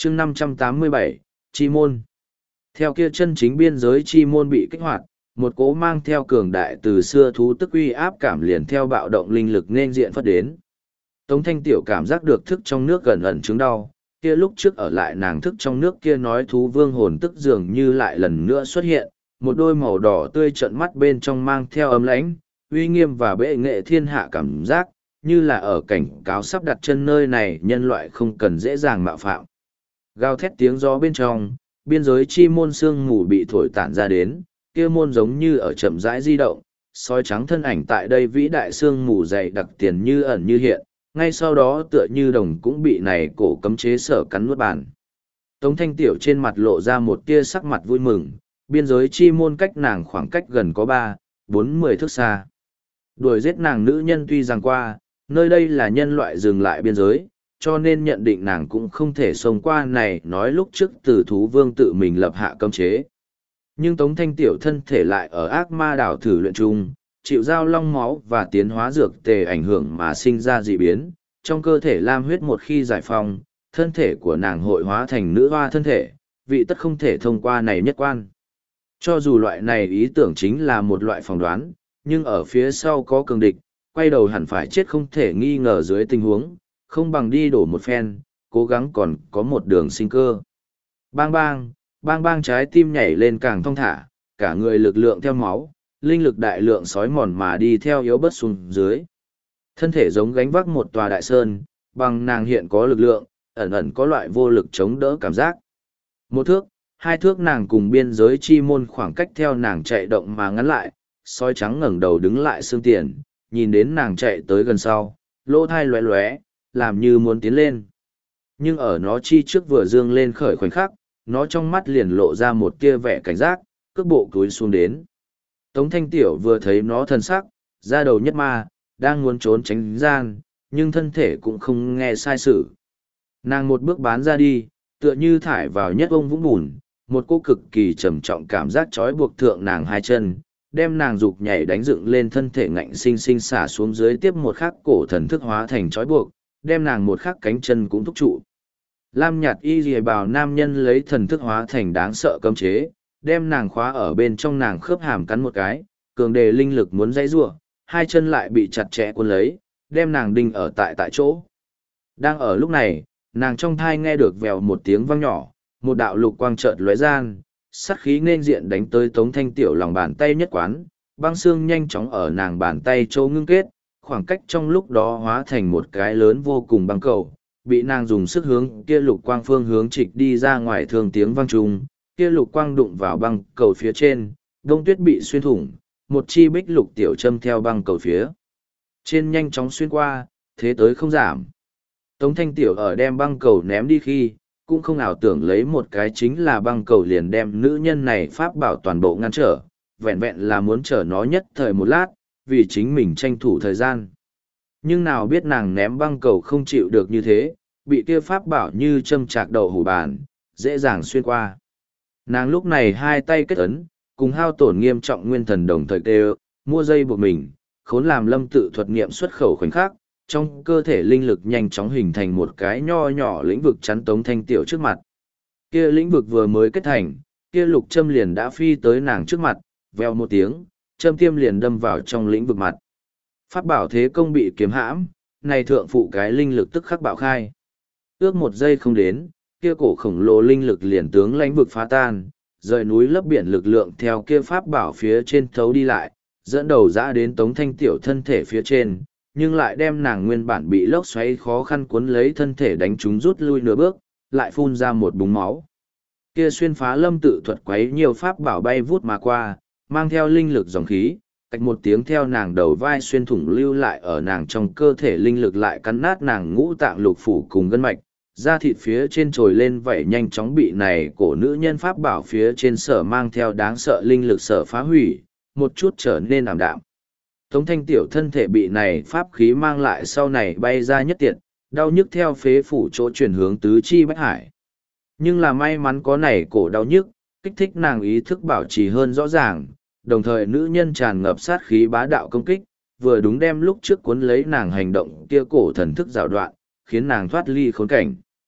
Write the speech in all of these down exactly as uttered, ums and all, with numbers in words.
chương năm trăm tám mươi bảy, Chi môn. Theo kia chân chính biên giới chi môn bị kích hoạt, một cỗ mang theo cường đại từ xưa thú tức uy áp cảm liền theo bạo động linh lực nên diện phất đến. Tống Thanh Tiểu cảm giác được thức trong nước gần ẩn chứng đau, kia lúc trước ở lại nàng thức trong nước kia nói thú vương hồn tức dường như lại lần nữa xuất hiện, một đôi màu đỏ tươi trận mắt bên trong mang theo ấm lãnh, uy nghiêm và bệ nghệ thiên hạ cảm giác, như là ở cảnh cáo sắp đặt chân nơi này nhân loại không cần dễ dàng mạo phạm. Gào thét tiếng gió bên trong, biên giới chi môn sương mù bị thổi tản ra đến, kia môn giống như ở chậm rãi di động, sói trắng thân ảnh tại đây vĩ đại sương mù dày đặc tiền như ẩn như hiện, ngay sau đó tựa như đồng cũng bị này cổ cấm chế sở cắn nuốt bàn. Tống Thanh Tiểu trên mặt lộ ra một tia sắc mặt vui mừng, biên giới chi môn cách nàng khoảng cách gần có ba, bốn mười thước xa. Đuổi giết nàng nữ nhân tuy rằng qua, nơi đây là nhân loại dừng lại biên giới, cho nên nhận định nàng cũng không thể xông qua này nói lúc trước từ thú vương tự mình lập hạ cấm chế. Nhưng Tống Thanh Tiểu thân thể lại ở ác ma đảo thử luyện chung, chịu giao long máu và tiến hóa dược tề ảnh hưởng mà sinh ra dị biến, trong cơ thể lam huyết một khi giải phóng, thân thể của nàng hội hóa thành nữ hoa thân thể, vị tất không thể thông qua này nhất quan. Cho dù loại này ý tưởng chính là một loại phỏng đoán, nhưng ở phía sau có cường địch, quay đầu hẳn phải chết không thể nghi ngờ dưới tình huống, không bằng đi đổ một phen, cố gắng còn có một đường sinh cơ. Bang bang, bang bang trái tim nhảy lên càng thong thả, cả người lực lượng theo máu, linh lực đại lượng sói mòn mà đi theo yếu bớt xuống dưới. Thân thể giống gánh vác một tòa đại sơn, bằng nàng hiện có lực lượng, ẩn ẩn có loại vô lực chống đỡ cảm giác. Một thước, hai thước nàng cùng biên giới chi môn khoảng cách theo nàng chạy động mà ngắn lại, sói trắng ngẩng đầu đứng lại xương tiền, nhìn đến nàng chạy tới gần sau, lỗ thai lóe lóe, làm như muốn tiến lên. Nhưng ở nó chi trước vừa dương lên khởi khoảnh khắc, nó trong mắt liền lộ ra một tia vẻ cảnh giác, cước bộ cúi xuống đến. Tống Thanh Tiểu vừa thấy nó thân sắc, ra đầu nhất ma, đang muốn trốn tránh gian, nhưng thân thể cũng không nghe sai sự. Nàng một bước bán ra đi, tựa như thải vào nhất ông vũng bùn, một cô cực kỳ trầm trọng cảm giác trói buộc thượng nàng hai chân, đem nàng dục nhảy đánh dựng lên thân thể ngạnh sinh sinh xả xuống dưới tiếp một khắc cổ thần thức hóa thành trói buộc, đem nàng một khắc cánh chân cũng thúc trụ. Lam nhạt y lìa bào nam nhân lấy thần thức hóa thành đáng sợ cấm chế, đem nàng khóa ở bên trong nàng khớp hàm cắn một cái, cường đề linh lực muốn dãy rủa, hai chân lại bị chặt chẽ cuốn lấy, đem nàng đinh ở tại tại chỗ. Đang ở lúc này, nàng trong thai nghe được vèo một tiếng vang nhỏ, một đạo lục quang chợt lóe gian, sát khí nên diện đánh tới Tống Thanh Tiểu lòng bàn tay nhất quán, băng xương nhanh chóng ở nàng bàn tay chỗ ngưng kết, khoảng cách trong lúc đó hóa thành một cái lớn vô cùng băng cầu, bị nàng dùng sức hướng kia lục quang phương hướng trịch đi ra ngoài thường tiếng vang trùng, kia lục quang đụng vào băng cầu phía trên, đông tuyết bị xuyên thủng, một chi bích lục tiểu châm theo băng cầu phía trên nhanh chóng xuyên qua, thế tới không giảm. Tống Thanh Tiểu ở đem băng cầu ném đi khi, cũng không ảo tưởng lấy một cái chính là băng cầu liền đem nữ nhân này pháp bảo toàn bộ ngăn trở, vẹn vẹn là muốn chở nó nhất thời một lát, vì chính mình tranh thủ thời gian. Nhưng nào biết nàng ném băng cầu không chịu được như thế, bị kia pháp bảo như châm chạc đậu hủ bàn, dễ dàng xuyên qua. Nàng lúc này hai tay kết ấn, cùng hao tổn nghiêm trọng nguyên thần đồng thời kêu, mua dây buộc mình, khốn làm lâm tự thuật nghiệm xuất khẩu khoảnh khắc, trong cơ thể linh lực nhanh chóng hình thành một cái nho nhỏ lĩnh vực chắn Tống Thanh Tiểu trước mặt. Kia lĩnh vực vừa mới kết thành, kia lục châm liền đã phi tới nàng trước mặt, veo một tiếng, châm tiêm liền đâm vào trong lĩnh vực mặt. Pháp bảo thế công bị kiếm hãm, này thượng phụ cái linh lực tức khắc bạo khai. Ước một giây không đến, kia cổ khổng lồ linh lực liền tướng lĩnh vực phá tan, rời núi lấp biển lực lượng theo kia pháp bảo phía trên thấu đi lại, dẫn đầu dã đến Tống Thanh Tiểu thân thể phía trên, nhưng lại đem nàng nguyên bản bị lốc xoáy khó khăn cuốn lấy thân thể đánh chúng rút lui nửa bước, lại phun ra một búng máu. Kia xuyên phá lâm tự thuật quấy nhiều pháp bảo bay vút mà qua, mang theo linh lực dòng khí, cách một tiếng theo nàng đầu vai xuyên thủng lưu lại ở nàng trong cơ thể linh lực lại cắn nát nàng ngũ tạng lục phủ cùng gân mạch, da thịt phía trên trồi lên vậy nhanh chóng bị này cổ nữ nhân pháp bảo phía trên sở mang theo đáng sợ linh lực sở phá hủy, một chút trở nên ảm đạm. Tống Thanh Tiểu thân thể bị này pháp khí mang lại sau này bay ra nhất tiệt, đau nhức theo phế phủ chỗ chuyển hướng tứ chi bách hải. Nhưng là may mắn có này cổ đau nhức, kích thích nàng ý thức bảo trì hơn rõ ràng, đồng thời nữ nhân tràn ngập sát khí bá đạo công kích, vừa đúng đem lúc trước cuốn lấy nàng hành động kia cổ thần thức rào đoạn, khiến nàng thoát ly khốn cảnh.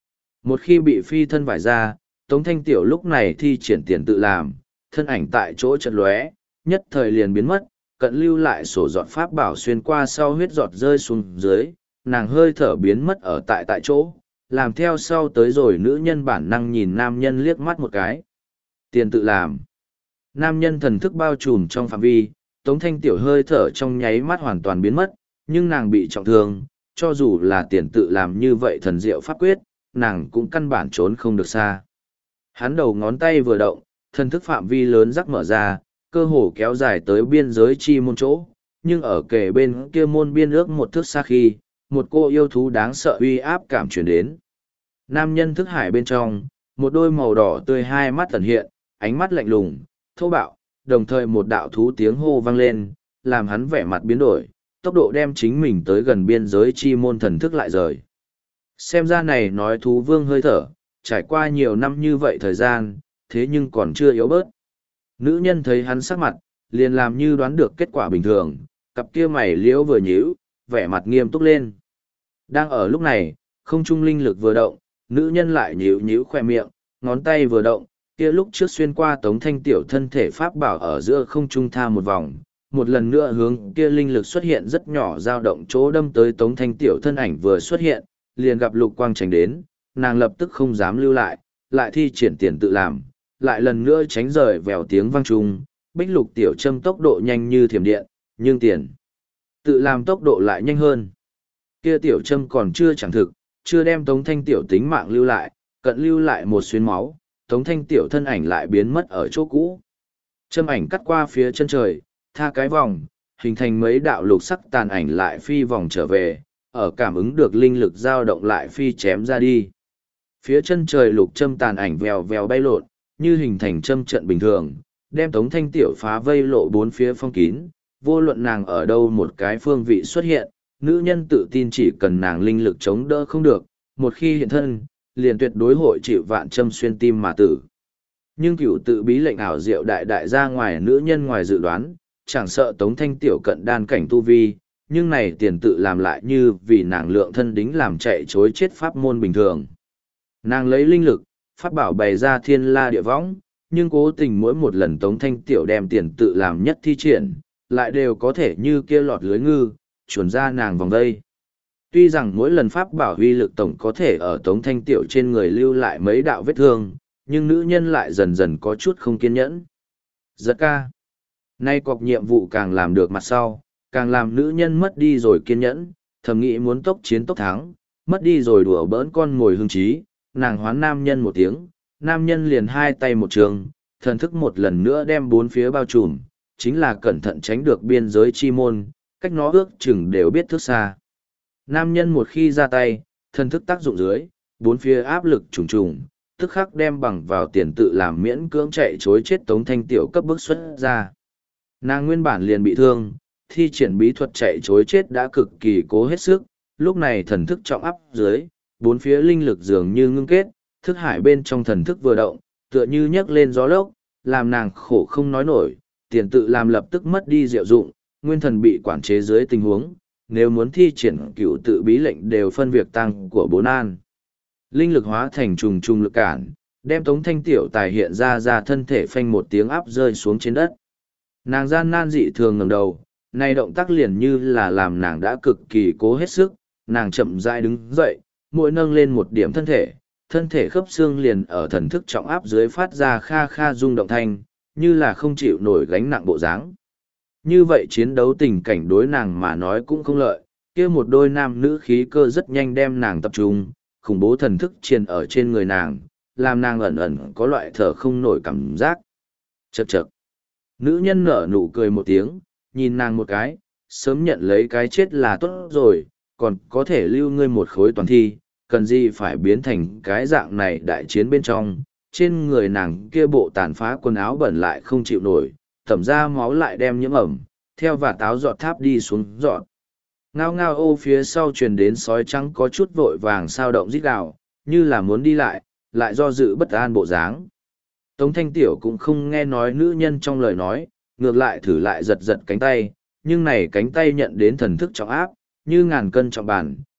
Một khi bị phi thân vải ra, Tống Thanh Tiểu lúc này thi triển tiền tự làm, thân ảnh tại chỗ chật lóe, nhất thời liền biến mất, cận lưu lại sổ giọt pháp bảo xuyên qua sau huyết giọt rơi xuống dưới, nàng hơi thở biến mất ở tại tại chỗ, làm theo sau tới rồi nữ nhân bản năng nhìn nam nhân liếc mắt một cái. Tiền tự làm. Nam nhân thần thức bao trùm trong phạm vi, Tống Thanh Tiểu hơi thở trong nháy mắt hoàn toàn biến mất, nhưng nàng bị trọng thương, cho dù là tiền tự làm như vậy thần diệu pháp quyết, nàng cũng căn bản trốn không được xa. Hắn đầu ngón tay vừa động, thần thức phạm vi lớn rắc mở ra, cơ hồ kéo dài tới biên giới chi môn chỗ, nhưng ở kề bên kia môn biên ước một thước xa khi, một cô yêu thú đáng sợ uy áp cảm chuyển đến. Nam nhân thức hải bên trong, một đôi màu đỏ tươi hai mắt tẩn hiện, ánh mắt lạnh lùng, thô bạo, đồng thời một đạo thú tiếng hô vang lên, làm hắn vẻ mặt biến đổi, tốc độ đem chính mình tới gần biên giới chi môn thần thức lại rời. Xem ra này nói thú vương hơi thở, trải qua nhiều năm như vậy thời gian, thế nhưng còn chưa yếu bớt. Nữ nhân thấy hắn sắc mặt, liền làm như đoán được kết quả bình thường, cặp kia mày liễu vừa nhíu, vẻ mặt nghiêm túc lên. Đang ở lúc này, không trung linh lực vừa động, nữ nhân lại nhíu nhíu khoe miệng, ngón tay vừa động, kia lúc trước xuyên qua Tống Thanh Tiểu thân thể pháp bảo ở giữa không trung tha một vòng, một lần nữa hướng kia linh lực xuất hiện rất nhỏ dao động chỗ đâm tới Tống Thanh Tiểu thân ảnh vừa xuất hiện, liền gặp lục quang tránh đến, nàng lập tức không dám lưu lại, lại thi triển tiền tự làm, lại lần nữa tránh rời vèo tiếng vang trung, bích lục tiểu châm tốc độ nhanh như thiểm điện, nhưng tiền tự làm tốc độ lại nhanh hơn. Kia tiểu châm còn chưa chẳng thực, chưa đem Tống Thanh Tiểu tính mạng lưu lại, cận lưu lại một xuyến máu, Tống Thanh Tiểu thân ảnh lại biến mất ở chỗ cũ. Châm ảnh cắt qua phía chân trời, tha cái vòng, hình thành mấy đạo lục sắc tàn ảnh lại phi vòng trở về, ở cảm ứng được linh lực dao động lại phi chém ra đi. Phía chân trời lục châm tàn ảnh vèo vèo bay lộn, như hình thành châm trận bình thường, đem Tống Thanh Tiểu phá vây lộ bốn phía phong kín, vô luận nàng ở đâu một cái phương vị xuất hiện, nữ nhân tự tin chỉ cần nàng linh lực chống đỡ không được, một khi hiện thân, liền tuyệt đối hội chịu vạn châm xuyên tim mà tử. Nhưng cửu tự bí lệnh ảo diệu đại đại ra ngoài nữ nhân ngoài dự đoán, chẳng sợ Tống Thanh Tiểu cận đan cảnh tu vi, nhưng này tiền tự làm lại như vì nàng lượng thân đính làm chạy chối chết pháp môn bình thường. Nàng lấy linh lực, pháp bảo bày ra thiên la địa võng, nhưng cố tình mỗi một lần Tống Thanh Tiểu đem tiền tự làm nhất thi triển, lại đều có thể như kia lọt lưới ngư, chuồn ra nàng vòng đây. Tuy rằng mỗi lần pháp bảo huy lực tổng có thể ở Tống Thanh Tiểu trên người lưu lại mấy đạo vết thương, nhưng nữ nhân lại dần dần có chút không kiên nhẫn. Giật ca. Nay cọc nhiệm vụ càng làm được mặt sau, càng làm nữ nhân mất đi rồi kiên nhẫn, thầm nghĩ muốn tốc chiến tốc thắng, mất đi rồi đùa bỡn con ngồi hương trí, nàng hoán nam nhân một tiếng, nam nhân liền hai tay một trường, thần thức một lần nữa đem bốn phía bao trùm, chính là cẩn thận tránh được biên giới chi môn, cách nó ước chừng đều biết thước xa. Nam nhân một khi ra tay, thần thức tác dụng dưới, bốn phía áp lực trùng trùng, tức khắc đem bằng vào tiền tự làm miễn cưỡng chạy chối chết Tống Thanh Tiểu cấp bức xuất ra. Nàng nguyên bản liền bị thương, thi triển bí thuật chạy chối chết đã cực kỳ cố hết sức, lúc này thần thức trọng áp dưới, bốn phía linh lực dường như ngưng kết, thức hải bên trong thần thức vừa động, tựa như nhấc lên gió lốc, làm nàng khổ không nói nổi, tiền tự làm lập tức mất đi diệu dụng, nguyên thần bị quản chế dưới tình huống, nếu muốn thi triển cựu tự bí lệnh đều phân việc tăng của bốn an. Linh lực hóa thành trùng trùng lực cản, đem Tống Thanh Tiểu tài hiện ra ra thân thể phanh một tiếng áp rơi xuống trên đất. Nàng gian nan dị thường ngẩng đầu, nay động tác liền như là làm nàng đã cực kỳ cố hết sức, nàng chậm rãi đứng dậy, mỗi nâng lên một điểm thân thể, thân thể khớp xương liền ở thần thức trọng áp dưới phát ra kha kha rung động thanh, như là không chịu nổi gánh nặng bộ dáng. Như vậy chiến đấu tình cảnh đối nàng mà nói cũng không lợi, kia một đôi nam nữ khí cơ rất nhanh đem nàng tập trung, khủng bố thần thức triền ở trên người nàng, làm nàng ẩn ẩn có loại thở không nổi cảm giác. Chậc chậc. Nữ nhân nở nụ cười một tiếng, nhìn nàng một cái, sớm nhận lấy cái chết là tốt rồi, còn có thể lưu ngươi một khối toàn thi, cần gì phải biến thành cái dạng này đại chiến bên trong. Trên người nàng kia bộ tàn phá quần áo bẩn lại không chịu nổi, thẩm ra máu lại đem nhiễm ẩm, theo và táo giọt tháp đi xuống giọt. Ngao ngao ô phía sau truyền đến sói trắng có chút vội vàng sao động rít gào, như là muốn đi lại, lại do dự bất an bộ dáng. Tống Thanh Tiểu cũng không nghe nói nữ nhân trong lời nói, ngược lại thử lại giật giật cánh tay, nhưng này cánh tay nhận đến thần thức trọng áp, như ngàn cân trọng bản,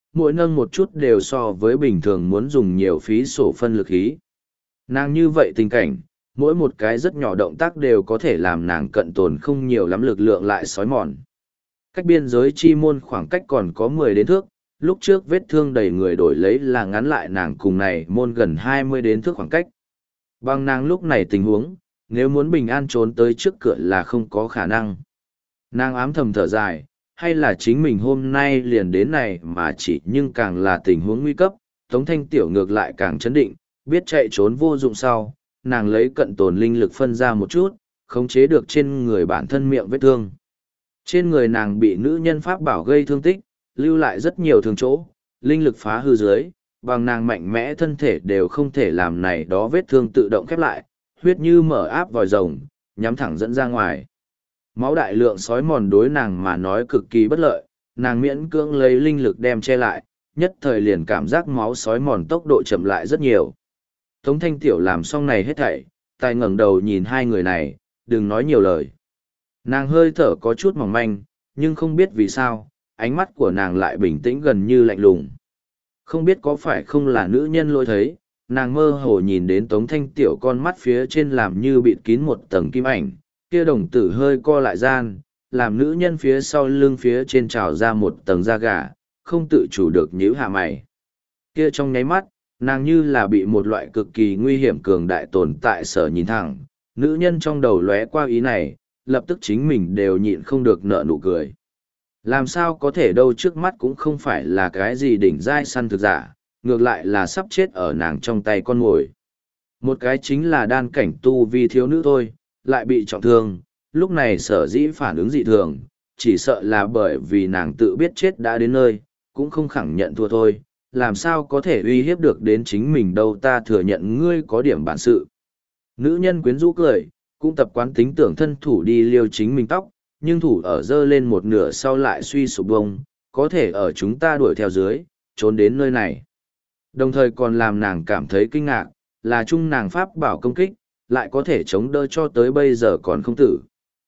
mỗi nâng một chút đều so với bình thường muốn dùng nhiều phí sổ phân lực khí. Nàng như vậy tình cảnh, mỗi một cái rất nhỏ động tác đều có thể làm nàng cận tồn không nhiều lắm lực lượng lại xói mòn. Cách biên giới chi môn khoảng cách còn có mười đến thước, lúc trước vết thương đầy người đổi lấy là ngắn lại nàng cùng này môn gần hai mươi đến thước khoảng cách. Bằng nàng lúc này tình huống, nếu muốn bình an trốn tới trước cửa là không có khả năng. Nàng ám thầm thở dài, hay là chính mình hôm nay liền đến này mà chỉ nhưng càng là tình huống nguy cấp, Tống Thanh Tiểu ngược lại càng chấn định, biết chạy trốn vô dụng sau, nàng lấy cận tồn linh lực phân ra một chút, khống chế được trên người bản thân miệng vết thương. Trên người nàng bị nữ nhân pháp bảo gây thương tích, lưu lại rất nhiều thương chỗ, linh lực phá hư dưới, bằng nàng mạnh mẽ thân thể đều không thể làm này đó vết thương tự động khép lại, huyết như mở áp vòi rồng, nhắm thẳng dẫn ra ngoài. Máu đại lượng sói mòn đối nàng mà nói cực kỳ bất lợi, nàng miễn cưỡng lấy linh lực đem che lại, nhất thời liền cảm giác máu sói mòn tốc độ chậm lại rất nhiều. Tống Thanh Tiểu làm xong này hết thảy, tài ngẩng đầu nhìn hai người này, đừng nói nhiều lời. Nàng hơi thở có chút mỏng manh, nhưng không biết vì sao, ánh mắt của nàng lại bình tĩnh gần như lạnh lùng. Không biết có phải không là nữ nhân lôi thấy, nàng mơ hồ nhìn đến Tống Thanh Tiểu con mắt phía trên làm như bịt kín một tầng kim ảnh, kia đồng tử hơi co lại gian, làm nữ nhân phía sau lưng phía trên trào ra một tầng da gà, không tự chủ được nhíu hạ mày. Kia trong nháy mắt, nàng như là bị một loại cực kỳ nguy hiểm cường đại tồn tại sở nhìn thẳng, nữ nhân trong đầu lóe qua ý này, lập tức chính mình đều nhịn không được nở nụ cười. Làm sao có thể đâu, trước mắt cũng không phải là cái gì đỉnh giai săn thực giả, ngược lại là sắp chết ở nàng trong tay con mồi. Một cái chính là đan cảnh tu vi thiếu nữ thôi, lại bị trọng thương, lúc này sở dĩ phản ứng dị thường, chỉ sợ là bởi vì nàng tự biết chết đã đến nơi, cũng không khẳng nhận thua thôi, làm sao có thể uy hiếp được đến chính mình đâu, ta thừa nhận ngươi có điểm bản sự. Nữ nhân quyến rũ cười, cũng tập quán tính tưởng thân thủ đi liêu chính mình tóc, nhưng thủ ở dơ lên một nửa sau lại suy sụp bông, có thể ở chúng ta đuổi theo dưới, trốn đến nơi này. Đồng thời còn làm nàng cảm thấy kinh ngạc, là chung nàng pháp bảo công kích, lại có thể chống đỡ cho tới bây giờ còn không tử.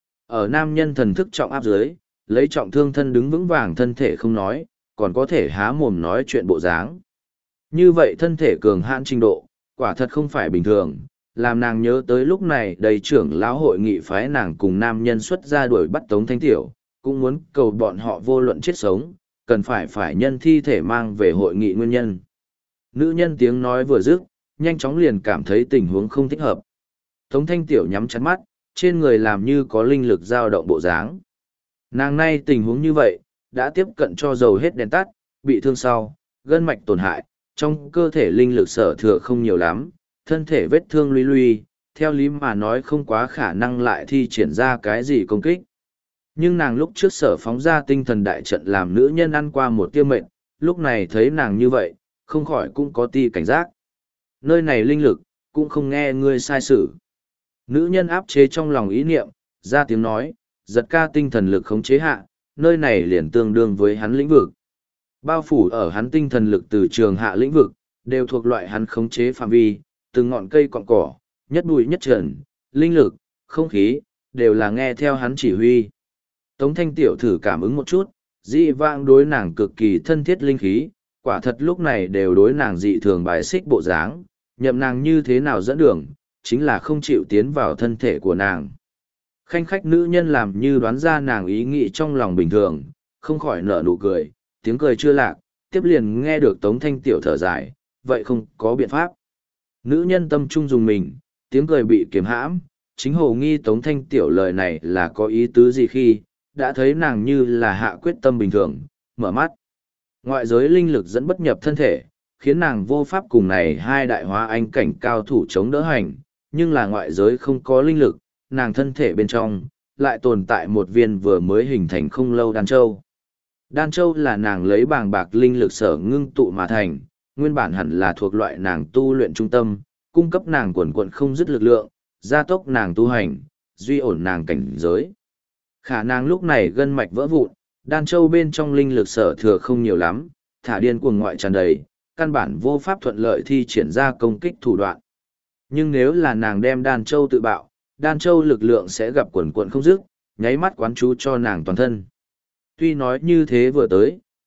Ở nam nhân thần thức trọng áp dưới, lấy trọng thương thân đứng vững vàng thân thể không nói, còn có thể há mồm nói chuyện bộ dáng. Như vậy thân thể cường hãn trình độ, quả thật không phải bình thường, làm nàng nhớ tới lúc này đầy trưởng lão hội nghị phái nàng cùng nam nhân xuất ra đuổi bắt Tống Thanh Tiểu, cũng muốn cầu bọn họ vô luận chết sống, cần phải phải nhân thi thể mang về hội nghị nguyên nhân. Nữ nhân tiếng nói vừa dứt, nhanh chóng liền cảm thấy tình huống không thích hợp. Tống Thanh Tiểu nhắm chặt mắt, trên người làm như có linh lực dao động bộ dáng. Nàng nay tình huống như vậy, đã tiếp cận cho dầu hết đèn tắt, bị thương sau, gân mạch tổn hại, trong cơ thể linh lực sở thừa không nhiều lắm, thân thể vết thương luy luy, theo lý mà nói không quá khả năng lại thi triển ra cái gì công kích. Nhưng nàng lúc trước sở phóng ra tinh thần đại trận làm nữ nhân ăn qua một tiêu mệnh, lúc này thấy nàng như vậy, không khỏi cũng có ti cảnh giác. Nơi này linh lực, cũng không nghe ngươi sai sử. Nữ nhân áp chế trong lòng ý niệm, ra tiếng nói, giật ca tinh thần lực khống chế hạ, nơi này liền tương đương với hắn lĩnh vực. Bao phủ ở hắn tinh thần lực từ trường hạ lĩnh vực, đều thuộc loại hắn khống chế phạm vi, từng ngọn cây cọn cỏ, nhất bụi nhất trần, linh lực, không khí, đều là nghe theo hắn chỉ huy. Tống Thanh Tiểu thử cảm ứng một chút, dị vãng đối nàng cực kỳ thân thiết linh khí, quả thật lúc này đều đối nàng dị thường bài xích bộ dáng, nhậm nàng như thế nào dẫn đường, chính là không chịu tiến vào thân thể của nàng. Khanh khách nữ nhân làm như đoán ra nàng ý nghĩ trong lòng bình thường, không khỏi nở nụ cười, tiếng cười chưa lạc, tiếp liền nghe được Tống Thanh Tiểu thở dài, vậy không có biện pháp. Nữ nhân tâm trung dùng mình, tiếng cười bị kiềm hãm, chính hồ nghi Tống Thanh Tiểu lời này là có ý tứ gì khi, đã thấy nàng như là hạ quyết tâm bình thường, mở mắt. Ngoại giới linh lực dẫn bất nhập thân thể, khiến nàng vô pháp cùng này hai đại hóa anh cảnh cao thủ chống đỡ hành, nhưng là ngoại giới không có linh lực, nàng thân thể bên trong, lại tồn tại một viên vừa mới hình thành không lâu đan châu. Đan châu là nàng lấy bàng bạc linh lực sở ngưng tụ mà thành, nguyên bản hẳn là thuộc loại nàng tu luyện trung tâm, cung cấp nàng quần quận không dứt lực lượng, gia tốc nàng tu hành, duy ổn nàng cảnh giới. Khả năng lúc này gân mạch vỡ vụn, đan châu bên trong linh lực sở thừa không nhiều lắm, thả điên cuồng ngoại tràn đầy, căn bản vô pháp thuận lợi thi triển ra công kích thủ đoạn. Nhưng nếu là nàng đem đan châu tự bạo, đan châu lực lượng sẽ gặp quần quận không dứt, nháy mắt quán chú cho nàng toàn thân. Tuy nói như thế vừa tới,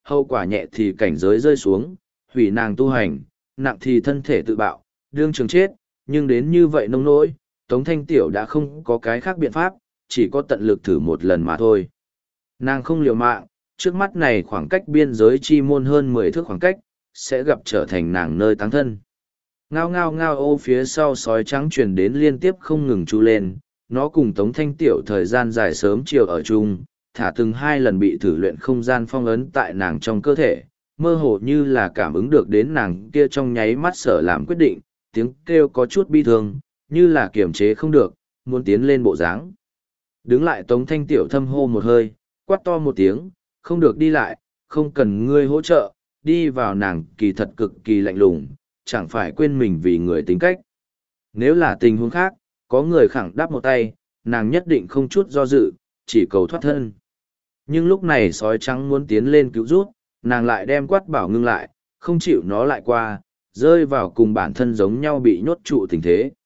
hậu quả nhẹ thì cảnh giới rơi xuống, hủy nàng tu hành, nặng thì thân thể tự bạo, đương trường chết, nhưng đến như vậy nông nỗi, Tống Thanh Tiểu đã không có cái khác biện pháp, chỉ có tận lực thử một lần mà thôi. Nàng không liều mạng, trước mắt này khoảng cách biên giới chi môn hơn mười thước khoảng cách, sẽ gặp trở thành nàng nơi táng thân. Ngao ngao ngao ô phía sau sói trắng truyền đến liên tiếp không ngừng chu lên, nó cùng Tống Thanh Tiểu thời gian dài sớm chiều ở chung, thả từng hai lần bị thử luyện không gian phong ấn tại nàng trong cơ thể, mơ hồ như là cảm ứng được đến nàng kia trong nháy mắt sở làm quyết định, tiếng kêu có chút bi thương, như là kiềm chế không được, muốn tiến lên bộ dáng. Đứng lại Tống Thanh Tiểu thâm hô một hơi, quát to một tiếng, không được đi lại, không cần ngươi hỗ trợ, đi vào nàng kỳ thật cực kỳ lạnh lùng, chẳng phải quên mình vì người tính cách. Nếu là tình huống khác, có người khẳng đáp một tay, nàng nhất định không chút do dự, chỉ cầu thoát thân. Nhưng lúc này sói trắng muốn tiến lên cứu rút, nàng lại đem quát bảo ngưng lại, không chịu nó lại qua, rơi vào cùng bản thân giống nhau bị nhốt trụ tình thế.